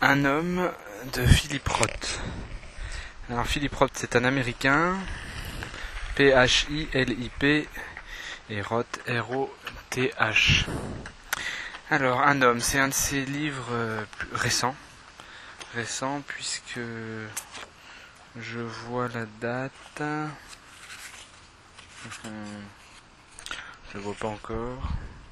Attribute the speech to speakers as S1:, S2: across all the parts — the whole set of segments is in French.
S1: Un homme de Philip Roth. Alors Philip Roth, c'est un Américain, P-H-I-L-I-P, et Roth, R-O-T-H. Alors Un homme, c'est un de ses livres récents puisque je vois la date. Je ne vois pas encore.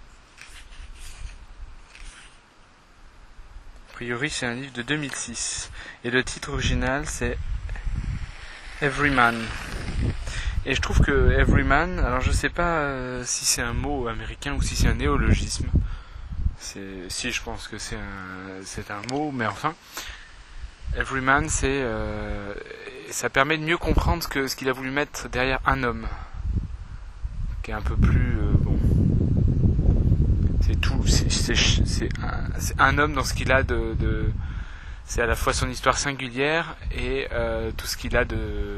S1: A priori, c'est un livre de 2006. Et le titre original, c'est Everyman. Et je trouve que Everyman, alors je sais pas si c'est un mot américain ou si c'est un néologisme. Si, je pense que c'est un mot, mais enfin, Everyman, ça permet de mieux comprendre ce qu'il a voulu mettre derrière un homme, qui est un peu plus bon. C'est tout, c'est un homme dans ce qu'il a c'est à la fois son histoire singulière et tout ce qu'il a de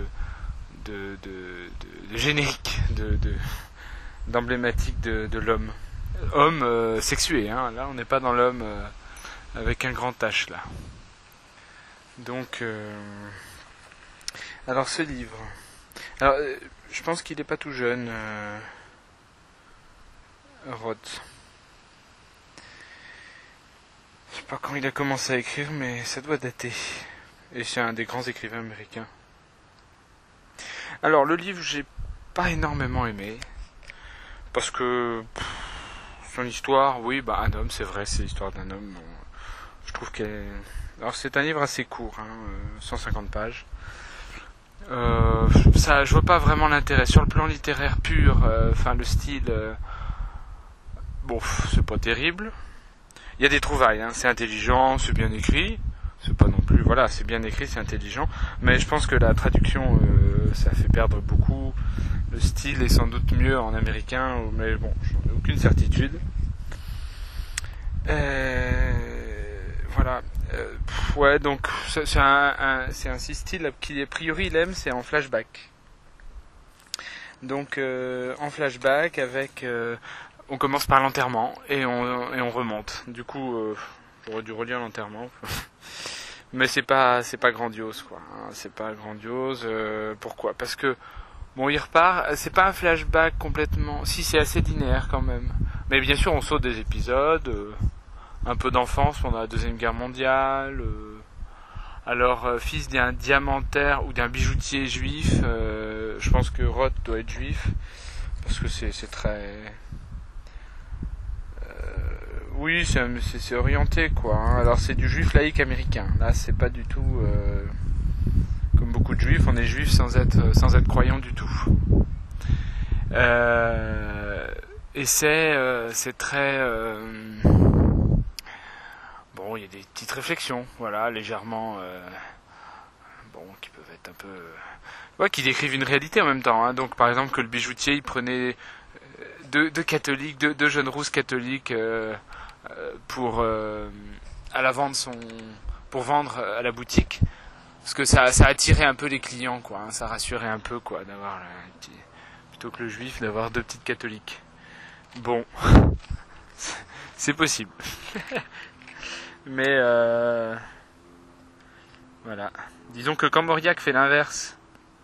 S1: générique, d'emblématique de l'homme. Homme sexué, hein. Là on n'est pas dans l'homme avec un grand H là. Donc alors ce livre, alors je pense qu'il n'est pas tout jeune, Roth. Je sais pas quand il a commencé à écrire, mais ça doit dater. Et c'est un des grands écrivains américains. Alors le livre, j'ai pas énormément aimé, parce que son histoire, oui, un homme, c'est vrai, c'est l'histoire d'un homme. Bon, je trouve alors c'est un livre assez court, 150 pages. Je vois pas vraiment l'intérêt sur le plan littéraire pur. Le style, bon, c'est pas terrible. Il y a des trouvailles, c'est intelligent, c'est bien écrit. C'est pas non plus, voilà, c'est bien écrit, c'est intelligent. Mais je pense que la traduction, ça fait perdre beaucoup. Le style est sans doute mieux en américain, mais bon, j'en ai aucune certitude. Voilà. Ouais, donc c'est un style qui a priori il aime, c'est en flashback. Donc en flashback avec, on commence par l'enterrement et on remonte. Du coup, j'aurais dû relire l'enterrement, mais c'est pas grandiose quoi. C'est pas grandiose. Pourquoi ? Parce que bon, il repart. C'est pas un flashback complètement. Si, c'est assez linéaire quand même. Mais bien sûr, on saute des épisodes. Un peu d'enfance pendant la Deuxième Guerre mondiale. Alors, fils d'un diamantaire ou d'un bijoutier juif. Je pense que Roth doit être juif parce que c'est très. Oui, c'est orienté quoi. Alors c'est du juif laïque américain. Là, c'est pas du tout comme beaucoup de juifs. On est juif sans être croyant du tout. Et c'est très bon. Il y a des petites réflexions, voilà, légèrement qui peuvent être un peu, qui décrivent une réalité en même temps. Donc par exemple que le bijoutier il prenait deux catholiques, deux jeunes rousses catholiques. Pour à la vente pour vendre à la boutique, parce que ça attirait un peu les clients quoi, ça rassurait un peu quoi d'avoir plutôt que le juif d'avoir deux petites catholiques. Bon, c'est possible. Mais voilà, disons que quand Mauriac fait l'inverse,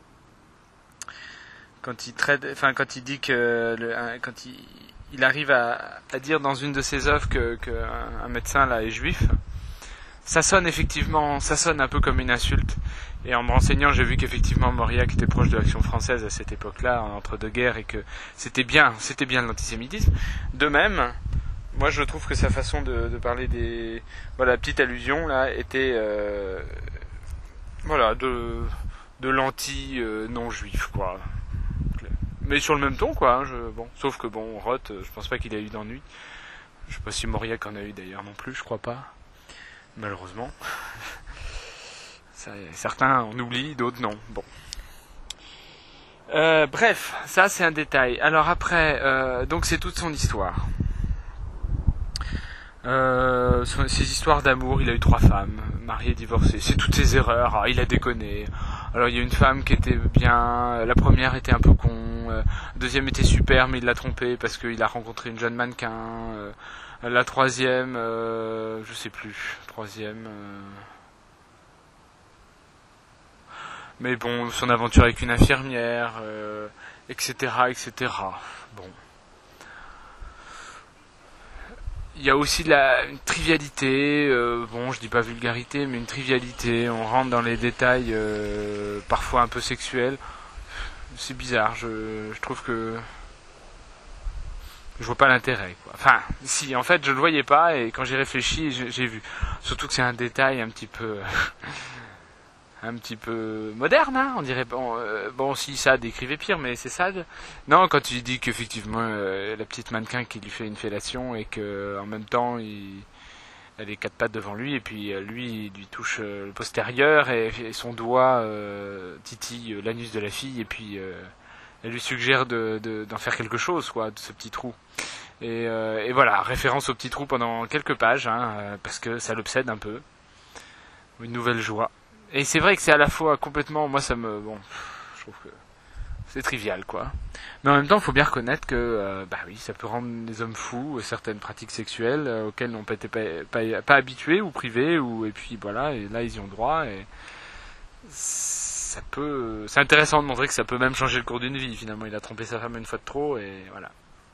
S1: quand il dit que quand il arrive à dire dans une de ses œuvres qu'un médecin là est juif, ça sonne un peu comme une insulte. Et en me renseignant, j'ai vu qu'effectivement Mauriac était proche de l'Action française à cette époque-là, entre deux guerres, et que c'était bien de l'antisémitisme. De même, moi je trouve que sa façon de parler la petite allusion là était de l'anti non juif quoi. Mais sur le même ton quoi, sauf que Roth, je pense pas qu'il a eu d'ennui. Je sais pas si Mauriac en a eu d'ailleurs non plus, je crois pas. Malheureusement. Certains en oublient, d'autres non. Bon. Bref, ça c'est un détail. Alors après, donc c'est toute son histoire. Ses histoires d'amour, il a eu 3 femmes, marié, divorcé, c'est toutes ses erreurs, il a déconné. Alors il y a une femme qui était bien, la première était un peu con, la deuxième était super mais il l'a trompée parce qu'il a rencontré une jeune mannequin. La troisième, je sais plus. Troisième. Mais bon, son aventure avec une infirmière, etc., etc. Bon. Il y a aussi une trivialité, bon je dis pas vulgarité, mais une trivialité, on rentre dans les détails parfois un peu sexuels. C'est bizarre, je trouve que je vois pas l'intérêt, quoi. Enfin, si, en fait je le voyais pas, et quand j'y réfléchis, j'ai vu. Surtout que c'est un détail un petit peu un petit peu moderne, hein, on dirait. Bon, si ça décrivait pire, mais c'est Sade. Non, quand tu dis qu'effectivement la petite mannequin qui lui fait une fellation et que en même temps elle est quatre pattes devant lui et puis lui il lui touche le postérieur et son doigt titille l'anus de la fille et puis elle lui suggère d'en faire quelque chose, quoi, de ce petit trou. Et voilà, référence au petit trou pendant quelques pages, hein, parce que ça l'obsède un peu. Une nouvelle joie. Et c'est vrai que c'est à la fois complètement, moi ça me, bon, je trouve que c'est trivial, quoi. Mais en même temps, il faut bien reconnaître que, bah oui, ça peut rendre les hommes fous, certaines pratiques sexuelles auxquelles n'ont pas été pas habitués ou privés, et puis voilà, et là ils y ont droit, et ça peut, c'est intéressant de montrer que ça peut même changer le cours d'une vie. Finalement, il a trompé sa femme une fois de trop, et voilà.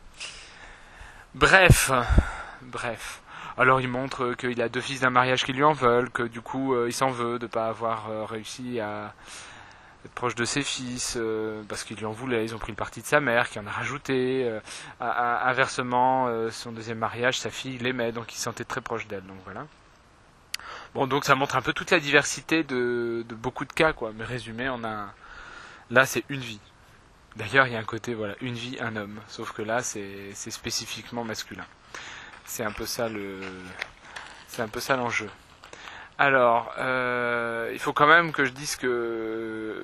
S1: Bref. Alors il montre qu'il a deux fils d'un mariage qui lui en veulent, que du coup il s'en veut de ne pas avoir réussi à être proche de ses fils, parce qu'il lui en voulait, ils ont pris le parti de sa mère, qui en a rajouté. Inversement, son deuxième mariage, sa fille l'aimait, donc il se sentait très proche d'elle, donc voilà. Bon, donc ça montre un peu toute la diversité de beaucoup de cas, quoi. Mais résumé, là c'est une vie. D'ailleurs, il y a un côté, voilà, une vie, un homme. Sauf que là, c'est spécifiquement masculin. C'est un peu ça l'enjeu. Alors, il faut quand même que je dise que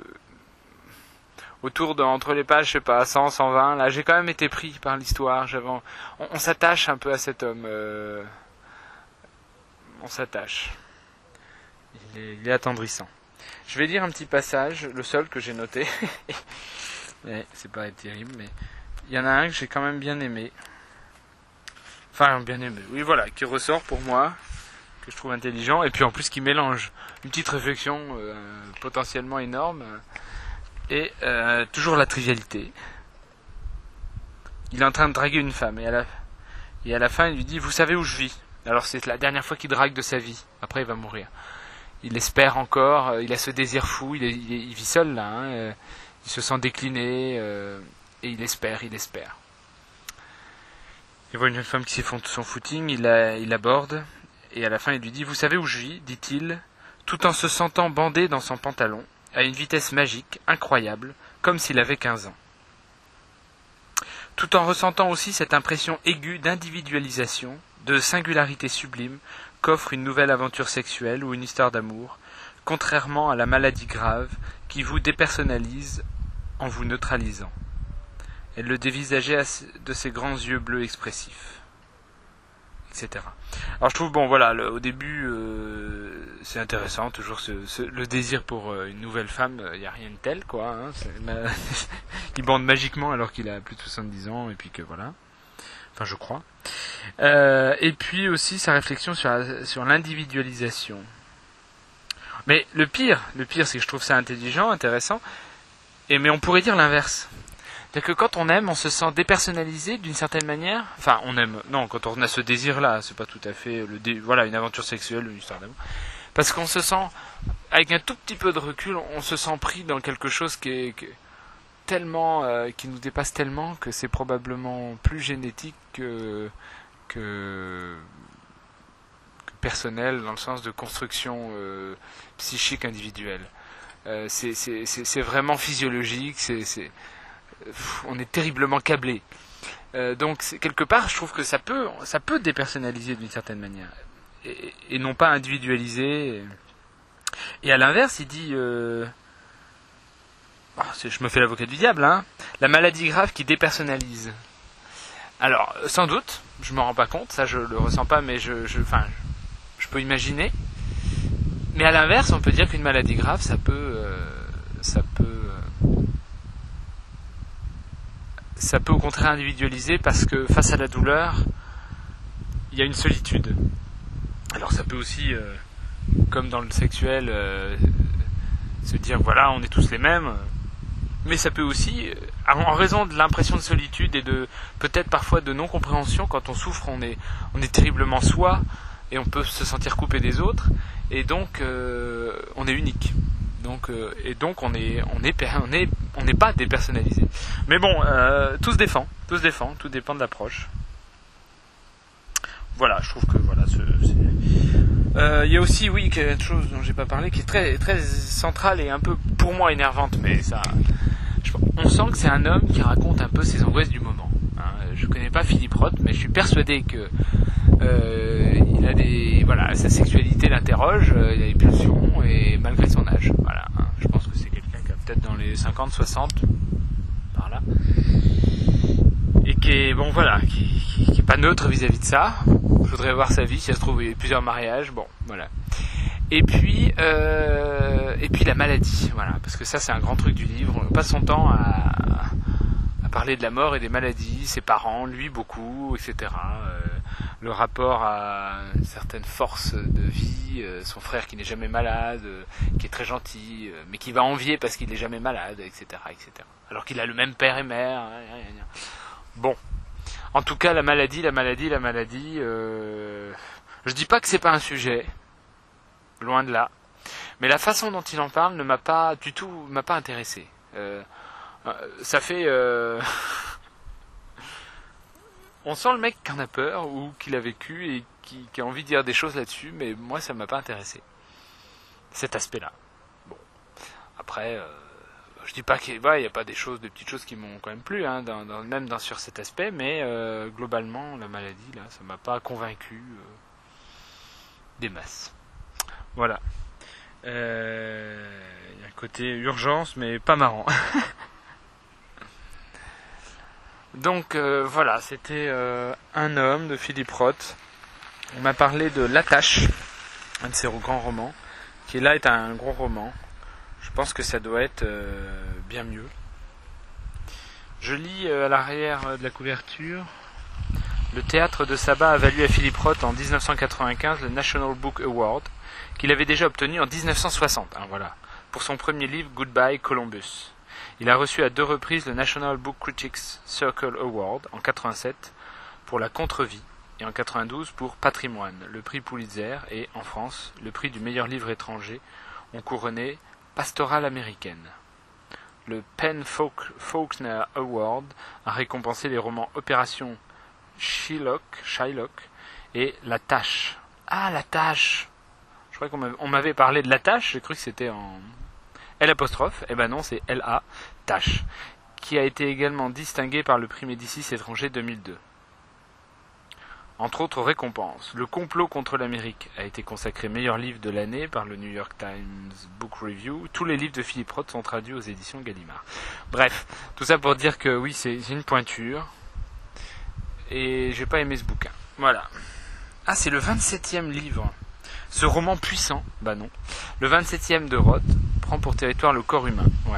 S1: entre les pages, je sais pas, 100, 120, là, j'ai quand même été pris par l'histoire. On s'attache un peu à cet homme. On s'attache. Il est attendrissant. Je vais lire un petit passage, le seul que j'ai noté. C'est pas terrible, mais il y en a un que j'ai quand même bien aimé. Enfin, bien aimé, oui, voilà, qui ressort pour moi, que je trouve intelligent, et puis en plus qui mélange une petite réflexion potentiellement énorme, et toujours la trivialité. Il est en train de draguer une femme, et à la fin, il lui dit « Vous savez où je vis ?» Alors c'est la dernière fois qu'il drague de sa vie, après il va mourir. Il espère encore, il a ce désir fou, il vit seul là, hein, il se sent décliné, et il espère. Il voit une jeune femme qui s'effondre de son footing, il l'aborde, et à la fin il lui dit « Vous savez où je vis ?» dit-il, tout en se sentant bandé dans son pantalon, à une vitesse magique, incroyable, comme s'il avait 15 ans. Tout en ressentant aussi cette impression aiguë d'individualisation, de singularité sublime, qu'offre une nouvelle aventure sexuelle ou une histoire d'amour, contrairement à la maladie grave qui vous dépersonnalise en vous neutralisant. Elle le dévisageait de ses grands yeux bleus expressifs, etc. Alors je trouve, bon voilà, au début c'est intéressant, toujours le désir pour une nouvelle femme, il n'y a rien de tel, quoi. Hein, il bande magiquement alors qu'il a plus de 70 ans, et puis que voilà. Enfin, je crois. Et puis aussi sa réflexion sur l'individualisation. Mais le pire, c'est que je trouve ça intelligent, intéressant, mais on pourrait dire l'inverse. C'est-à-dire que quand on aime, on se sent dépersonnalisé d'une certaine manière. Enfin, on aime. Non, quand on a ce désir-là, c'est pas tout à fait voilà, une aventure sexuelle, une histoire d'amour. Parce qu'on se sent, avec un tout petit peu de recul, on se sent pris dans quelque chose qui est tellement, qui nous dépasse tellement que c'est probablement plus génétique que personnel, dans le sens de construction psychique individuelle. C'est vraiment physiologique. On est terriblement câblé. Donc quelque part, je trouve que ça peut dépersonnaliser d'une certaine manière, et non pas individualiser. Et à l'inverse, il dit, je me fais l'avocat du diable, hein, la maladie grave qui dépersonnalise. Alors, sans doute, je m'en rends pas compte, ça je le ressens pas, mais je peux imaginer. Mais à l'inverse, on peut dire qu'une maladie grave, ça peut au contraire individualiser, parce que face à la douleur, il y a une solitude. Alors ça peut aussi, comme dans le sexuel, se dire voilà, on est tous les mêmes. Mais ça peut aussi, en raison de l'impression de solitude et de peut-être parfois de non-compréhension, quand on souffre, on est terriblement soi et on peut se sentir coupé des autres et donc on est unique. Donc on n'est pas dépersonnalisé. Mais bon, tout se défend, tout dépend de l'approche. Voilà, je trouve que voilà, il y a aussi, oui, quelque chose dont j'ai pas parlé, qui est très, très centrale et un peu, pour moi, énervante, mais ça, on sent que c'est un homme qui raconte un peu ses angoisses du moment. Hein. Je connais pas Philippe Roth, mais je suis persuadé que il a sa sexualité l'interroge, il a des pulsions, et malgré son âge, voilà. Hein. Je pense que c'est quelqu'un qui a peut-être dans les 50, 60, par là, et qui est, bon voilà, qui est pas neutre vis-à-vis de ça. Je voudrais voir sa vie, si elle se trouve, il y a plusieurs mariages, bon, voilà. Et puis la maladie, voilà, parce que ça c'est un grand truc du livre. On passe son temps à parler de la mort et des maladies, ses parents, lui beaucoup, etc. Le rapport à une certaine force de vie, son frère qui n'est jamais malade, qui est très gentil, mais qui va envier parce qu'il n'est jamais malade, etc., etc. Alors qu'il a le même père et mère. Bon. En tout cas, la maladie, je dis pas que c'est pas un sujet, loin de là, mais la façon dont il en parle ne m'a pas intéressé. Ça fait, on sent le mec qui en a peur ou qui l'a vécu et qui a envie de dire des choses là-dessus, mais moi ça m'a pas intéressé. Cet aspect-là. Bon, après. Je dis pas qu'il y a pas des petites choses qui m'ont quand même plu, hein, sur cet aspect, mais globalement, la maladie, là, ça m'a pas convaincu des masses. Voilà. Il y a un côté urgence, mais pas marrant. Donc, voilà, c'était Un homme de Philippe Roth. On m'a parlé de L'Attache, un de ses grands romans, qui là est un gros roman. Je pense que ça doit être bien mieux. Je lis à l'arrière de la couverture: le théâtre de Saba a valu à Philippe Roth en 1995 le National Book Award, qu'il avait déjà obtenu en 1960, hein, voilà, pour son premier livre Goodbye Columbus. Il a reçu à 2 reprises le National Book Critics Circle Award en 87 pour La Contre-vie et en 92 pour Patrimoine. Le prix Pulitzer et, en France, le prix du meilleur livre étranger ont couronné Pastorale américaine. Le PEN/Faulkner Award a récompensé les romans Opération Shylock et La Tâche. Ah, La Tâche! Je crois qu'on m'avait parlé de La Tâche, j'ai cru que c'était en L', eh ben non, c'est L-A, Tâche, qui a été également distingué par le prix Médicis étranger 2002. Entre autres récompenses, Le complot contre l'Amérique a été consacré meilleur livre de l'année par le New York Times Book Review. Tous les livres de Philippe Roth sont traduits aux éditions Gallimard. Bref, tout ça pour dire que oui, c'est une pointure. Et j'ai pas aimé ce bouquin. Voilà. Ah, c'est le 27e livre. Ce roman puissant, bah non. Le 27e de Roth prend pour territoire le corps humain. Ouais,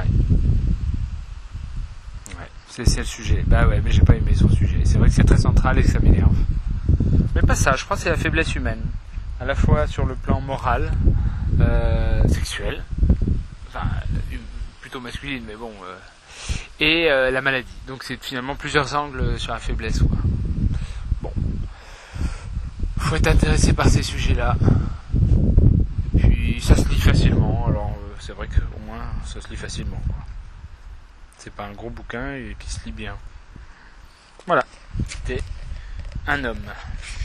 S1: c'est le sujet. Bah ouais, mais j'ai pas aimé son sujet. C'est vrai que c'est très central et que ça m'énerve. Mais pas ça, je crois que c'est la faiblesse humaine. À la fois sur le plan moral, sexuel, enfin, plutôt masculine, mais bon, et la maladie. Donc c'est finalement plusieurs angles sur la faiblesse, quoi. Bon. Faut être intéressé par ces sujets-là. Puis ça se lit facilement, alors c'est vrai qu'au moins ça se lit facilement, quoi. C'est pas un gros bouquin et qui se lit bien. Voilà, c'était Un homme.